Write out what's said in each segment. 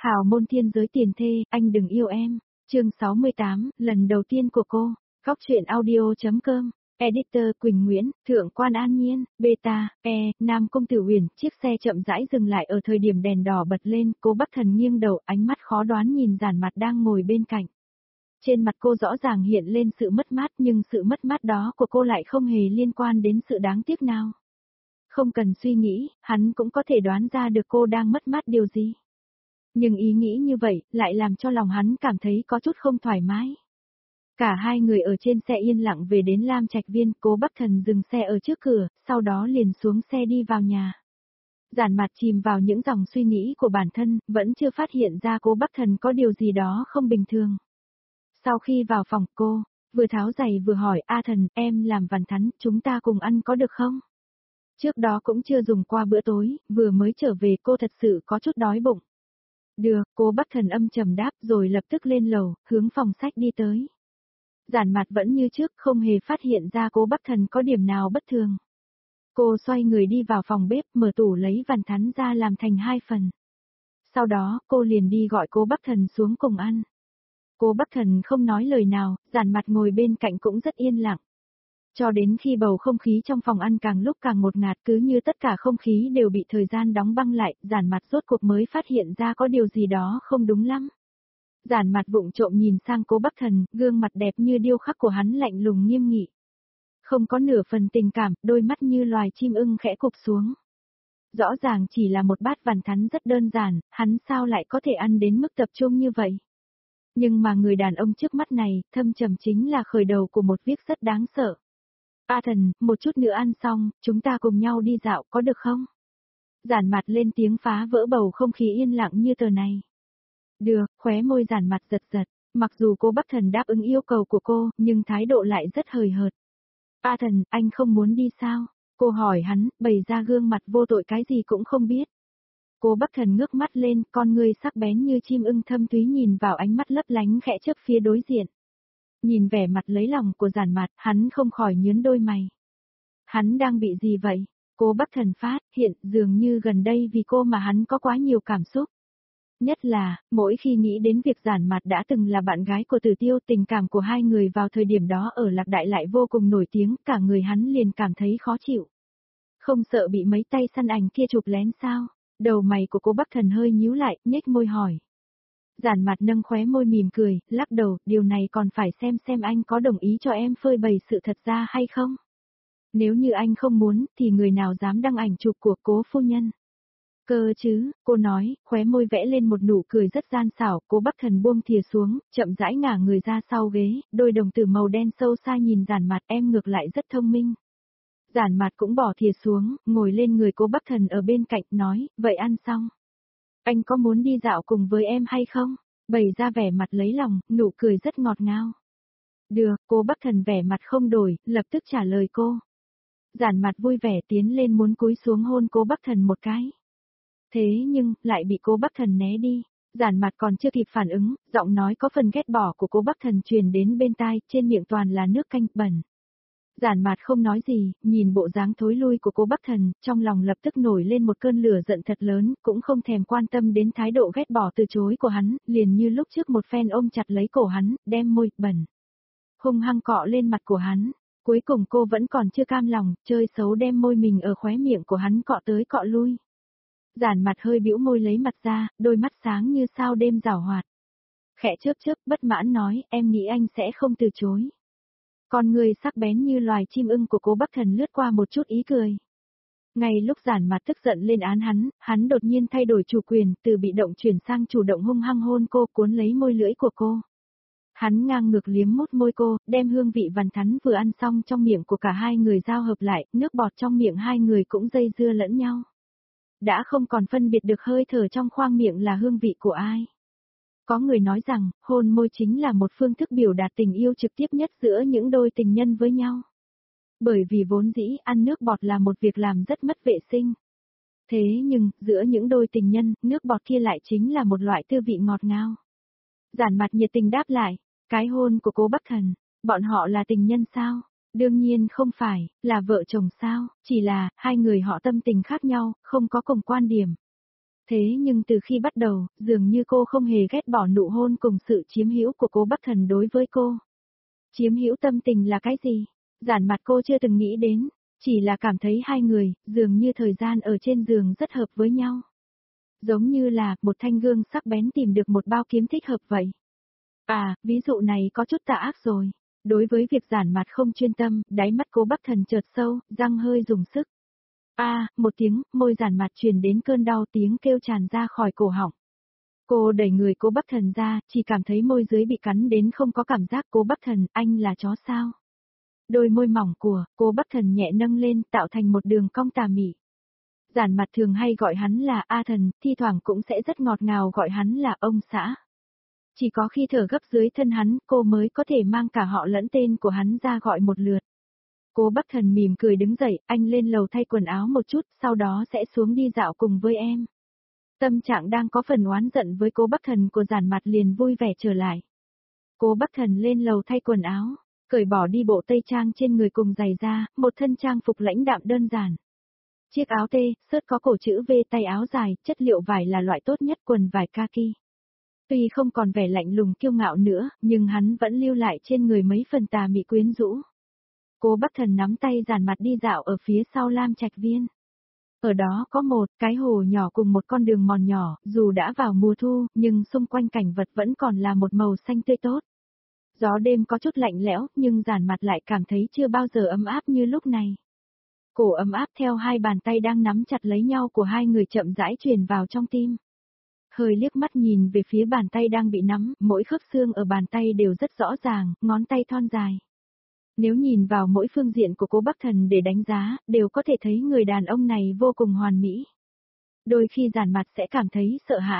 Hào môn thiên giới tiền thê, anh đừng yêu em. Chương 68, lần đầu tiên của cô. Góc truyện audio.com. Editor Quỳnh Nguyễn, Thượng quan An Nhiên, Beta, Nam Công Tử Huyền. Chiếc xe chậm rãi dừng lại ở thời điểm đèn đỏ bật lên, Cố Bắc Thần nghiêng đầu, ánh mắt khó đoán nhìn Giản Mặt đang ngồi bên cạnh. Trên mặt cô rõ ràng hiện lên sự mất mát, nhưng sự mất mát đó của cô lại không hề liên quan đến sự đáng tiếc nào. Không cần suy nghĩ, hắn cũng có thể đoán ra được cô đang mất mát điều gì. Nhưng ý nghĩ như vậy, lại làm cho lòng hắn cảm thấy có chút không thoải mái. Cả hai người ở trên xe yên lặng về đến Lam Trạch Viên, Cố Bắc Thần dừng xe ở trước cửa, sau đó liền xuống xe đi vào nhà. Giản Mặt chìm vào những dòng suy nghĩ của bản thân, vẫn chưa phát hiện ra Cố Bắc Thần có điều gì đó không bình thường. Sau khi vào phòng cô, vừa tháo giày vừa hỏi, A Thần, em làm vằn thắn, chúng ta cùng ăn có được không? Trước đó cũng chưa dùng qua bữa tối, vừa mới trở về cô thật sự có chút đói bụng. Được, Cố Bắc Thần âm trầm đáp rồi lập tức lên lầu, hướng phòng sách đi tới. Giản Mặt vẫn như trước, không hề phát hiện ra Cố Bắc Thần có điểm nào bất thường. Cô xoay người đi vào phòng bếp, mở tủ lấy vằn thắn ra làm thành 2 phần. Sau đó, cô liền đi gọi Cố Bắc Thần xuống cùng ăn. Cố Bắc Thần không nói lời nào, Giản Mặt ngồi bên cạnh cũng rất yên lặng. Cho đến khi bầu không khí trong phòng ăn càng lúc càng ngột ngạt, cứ như tất cả không khí đều bị thời gian đóng băng lại, Giản Mặt rốt cuộc mới phát hiện ra có điều gì đó không đúng lắm. Giản Mặt vụng trộm nhìn sang Cố Bắc Thần, gương mặt đẹp như điêu khắc của hắn lạnh lùng nghiêm nghị. Không có nửa phần tình cảm, đôi mắt như loài chim ưng khẽ cụp xuống. Rõ ràng chỉ là một bát vằn thắn rất đơn giản, hắn sao lại có thể ăn đến mức tập trung như vậy? Nhưng mà người đàn ông trước mắt này, thâm trầm chính là khởi đầu của một việc rất đáng sợ. A Thần, một chút nữa ăn xong, chúng ta cùng nhau đi dạo có được không? Giản Mặt lên tiếng phá vỡ bầu không khí yên lặng như tờ này. Được, khóe môi Giản Mặt giật giật, mặc dù Cố Bắc Thần đáp ứng yêu cầu của cô, nhưng thái độ lại rất hời hợt. A Thần, anh không muốn đi sao? Cô hỏi hắn, bày ra gương mặt vô tội cái gì cũng không biết. Cố Bắc Thần ngước mắt lên, con ngươi sắc bén như chim ưng thâm thúy nhìn vào ánh mắt lấp lánh khẽ chớp phía đối diện. Nhìn vẻ mặt lấy lòng của Giản Mặt, hắn không khỏi nhướng đôi mày. Hắn đang bị gì vậy? Cố Bắc Thần phát hiện dường như gần đây vì cô mà hắn có quá nhiều cảm xúc. Nhất là, mỗi khi nghĩ đến việc Giản Mặt đã từng là bạn gái của Tử Tiêu, tình cảm của hai người vào thời điểm đó ở Lạc Đại lại vô cùng nổi tiếng, cả người hắn liền cảm thấy khó chịu. Không sợ bị mấy tay săn ảnh kia chụp lén sao? Đầu mày của Cố Bắc Thần hơi nhíu lại, nhếch môi hỏi. Giản Mặt nâng khóe môi mỉm cười, lắc đầu, điều này còn phải xem anh có đồng ý cho em phơi bày sự thật ra hay không? Nếu như anh không muốn, thì người nào dám đăng ảnh chụp của Cố phu nhân? Cơ chứ, cô nói, khóe môi vẽ lên một nụ cười rất gian xảo, Cố Bắc Thần buông thìa xuống, chậm rãi ngả người ra sau ghế, đôi đồng tử màu đen sâu xa nhìn Giản Mặt, em ngược lại rất thông minh. Giản Mặt cũng bỏ thìa xuống, ngồi lên người Cố Bắc Thần ở bên cạnh, nói, vậy ăn xong. Anh có muốn đi dạo cùng với em hay không? Bày ra vẻ mặt lấy lòng, nụ cười rất ngọt ngào. Được, Cố Bắc Thần vẻ mặt không đổi, lập tức trả lời cô. Giản Mặt vui vẻ tiến lên muốn cúi xuống hôn Cố Bắc Thần một cái. Thế nhưng, lại bị Cố Bắc Thần né đi. Giản Mặt còn chưa kịp phản ứng, giọng nói có phần ghét bỏ của Cố Bắc Thần truyền đến bên tai, trên miệng toàn là nước canh bẩn. Giản Mặt không nói gì, nhìn bộ dáng thối lui của Cố Bắc Thần, trong lòng lập tức nổi lên một cơn lửa giận thật lớn, cũng không thèm quan tâm đến thái độ ghét bỏ từ chối của hắn, liền như lúc trước một phen ôm chặt lấy cổ hắn, đem môi bẩn hung hăng cọ lên mặt của hắn. Cuối cùng cô vẫn còn chưa cam lòng, chơi xấu đem môi mình ở khóe miệng của hắn cọ tới cọ lui. Giản Mặt hơi bĩu môi lấy mặt ra, đôi mắt sáng như sao đêm giảo hoạt. Khẽ chớp chớp, bất mãn nói, em nghĩ anh sẽ không từ chối. Con người sắc bén như loài chim ưng của Cố Bắc Thần lướt qua một chút ý cười. Ngay lúc Giản Mặt tức giận lên án hắn đột nhiên thay đổi chủ quyền, từ bị động chuyển sang chủ động hung hăng hôn cô, cuốn lấy môi lưỡi của cô. Hắn ngang ngược liếm mút môi cô, đem hương vị vằn thắn vừa ăn xong trong miệng của cả hai người giao hợp lại, nước bọt trong miệng hai người cũng dây dưa lẫn nhau. Đã không còn phân biệt được hơi thở trong khoang miệng là hương vị của ai. Có người nói rằng, hôn môi chính là một phương thức biểu đạt tình yêu trực tiếp nhất giữa những đôi tình nhân với nhau. Bởi vì vốn dĩ ăn nước bọt là một việc làm rất mất vệ sinh. Thế nhưng, giữa những đôi tình nhân, nước bọt kia lại chính là một loại tư vị ngọt ngào. Giản Mặt nhiệt tình đáp lại, cái hôn của Cố Bắc Thần, bọn họ là tình nhân sao? Đương nhiên không phải, là vợ chồng sao, chỉ là, hai người họ tâm tình khác nhau, không có cùng quan điểm. Thế nhưng từ khi bắt đầu, dường như cô không hề ghét bỏ nụ hôn cùng sự chiếm hữu của cố Bắc Thần đối với cô. Chiếm hữu tâm tình là cái gì? Giản Mặt cô chưa từng nghĩ đến, chỉ là cảm thấy hai người, dường như thời gian ở trên giường rất hợp với nhau. Giống như là, một thanh gương sắc bén tìm được một bao kiếm thích hợp vậy. À, ví dụ này có chút tà ác rồi. Đối với việc Giản Mặt không chuyên tâm, đáy mắt cố Bắc Thần chợt sâu, răng hơi dùng sức. Một tiếng, môi Giản Mặt truyền đến cơn đau, tiếng kêu tràn ra khỏi cổ họng. Cô đẩy người cố Bắc Thần ra, chỉ cảm thấy môi dưới bị cắn đến không có cảm giác. Cố Bắc Thần, anh là chó sao? Đôi môi mỏng của cố Bắc Thần nhẹ nâng lên, tạo thành một đường cong tà mị. Giản Mặt thường hay gọi hắn là A Thần, thi thoảng cũng sẽ rất ngọt ngào gọi hắn là ông xã. Chỉ có khi thở gấp dưới thân hắn, cô mới có thể mang cả họ lẫn tên của hắn ra gọi một lượt. Cố Bắc Thần mỉm cười đứng dậy, anh lên lầu thay quần áo một chút, sau đó sẽ xuống đi dạo cùng với em. Tâm trạng đang có phần oán giận với cố Bắc Thần của Giản Mặt liền vui vẻ trở lại. Cố Bắc Thần lên lầu thay quần áo, cởi bỏ đi bộ tây trang trên người cùng giày da, một thân trang phục lãnh đạm đơn giản. Chiếc áo tê, sớt có cổ chữ V, tay áo dài, chất liệu vải là loại tốt nhất, quần vải kaki. Tuy không còn vẻ lạnh lùng kiêu ngạo nữa, nhưng hắn vẫn lưu lại trên người mấy phần tà mị quyến rũ. Cố Bắc Thần nắm tay Giản Mặt đi dạo ở phía sau Lam Trạch Viên. Ở đó có một cái hồ nhỏ cùng một con đường mòn nhỏ, dù đã vào mùa thu, nhưng xung quanh cảnh vật vẫn còn là một màu xanh tươi tốt. Gió đêm có chút lạnh lẽo, nhưng Giản Mặt lại cảm thấy chưa bao giờ ấm áp như lúc này. Cổ ấm áp theo hai bàn tay đang nắm chặt lấy nhau của hai người chậm rãi truyền vào trong tim. Hơi liếc mắt nhìn về phía bàn tay đang bị nắm, mỗi khớp xương ở bàn tay đều rất rõ ràng, ngón tay thon dài. Nếu nhìn vào mỗi phương diện của cố Bắc Thần để đánh giá, đều có thể thấy người đàn ông này vô cùng hoàn mỹ. Đôi khi Giản Mặt sẽ cảm thấy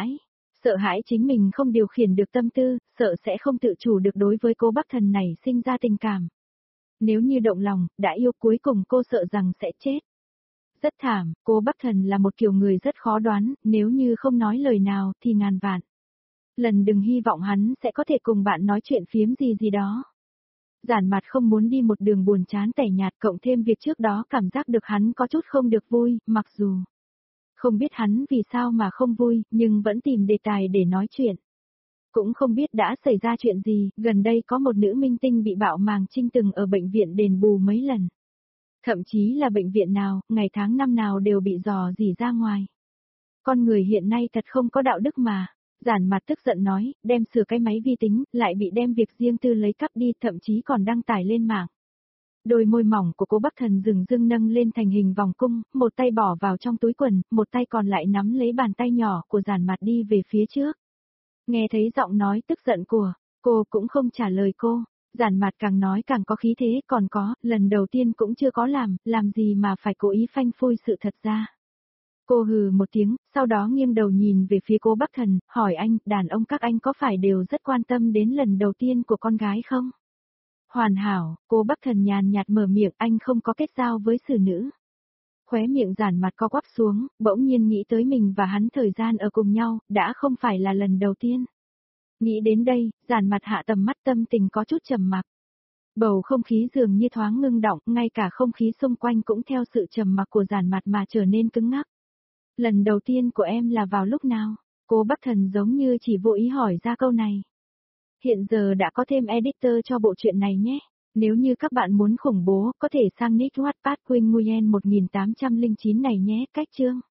sợ hãi chính mình không điều khiển được tâm tư, sợ sẽ không tự chủ được đối với cố Bắc Thần này sinh ra tình cảm. Nếu như động lòng, đã yêu cuối cùng cô sợ rằng sẽ chết. Rất thảm, cố Bắc Thần là một kiểu người rất khó đoán, nếu như không nói lời nào thì ngàn vạn. Lần đừng hy vọng hắn sẽ có thể cùng bạn nói chuyện phiếm gì đó. Giản Mặt không muốn đi một đường buồn chán tẻ nhạt, cộng thêm việc trước đó cảm giác được hắn có chút không được vui, mặc dù không biết hắn vì sao mà không vui, nhưng vẫn tìm đề tài để nói chuyện. Cũng không biết đã xảy ra chuyện gì, gần đây có một nữ minh tinh bị bạo màng trinh từng ở bệnh viện đền bù mấy lần. Thậm chí là bệnh viện nào, ngày tháng năm nào đều bị dò dỉ ra ngoài. Con người hiện nay thật không có đạo đức mà. Giản Mặt tức giận nói, đem sửa cái máy vi tính, lại bị đem việc riêng tư lấy cắp đi, thậm chí còn đăng tải lên mạng. Đôi môi mỏng của cố Bắc Thần dừng dưng nâng lên thành hình vòng cung, một tay bỏ vào trong túi quần, một tay còn lại nắm lấy bàn tay nhỏ của Giản Mặt đi về phía trước. Nghe thấy giọng nói tức giận của cô cũng không trả lời cô. Giản Mặt càng nói càng có khí thế, còn có, lần đầu tiên cũng chưa có làm gì mà phải cố ý phanh phui sự thật ra. Cô hừ một tiếng, sau đó nghiêng đầu nhìn về phía cố Bắc Thần, hỏi anh, đàn ông các anh có phải đều rất quan tâm đến lần đầu tiên của con gái không? Hoàn hảo, cố Bắc Thần nhàn nhạt mở miệng, anh không có kết giao với xử nữ. Khóe miệng Giản Mặt co quắp xuống, bỗng nhiên nghĩ tới mình và hắn thời gian ở cùng nhau, đã không phải là lần đầu tiên. Nghĩ đến đây, Giản Mặt hạ tầm mắt, tâm tình có chút trầm mặc. Bầu không khí dường như thoáng ngưng động, ngay cả không khí xung quanh cũng theo sự trầm mặc của Giản Mặt mà trở nên cứng ngắc. Lần đầu tiên của em là vào lúc nào? Cố Bắc Thần giống như chỉ vô ý hỏi ra câu này. Hiện giờ đã có thêm editor cho bộ truyện này nhé. Nếu như các bạn muốn khủng bố, có thể sang nick Wattpad Queen Nguyen 1809 này nhé, cách chương.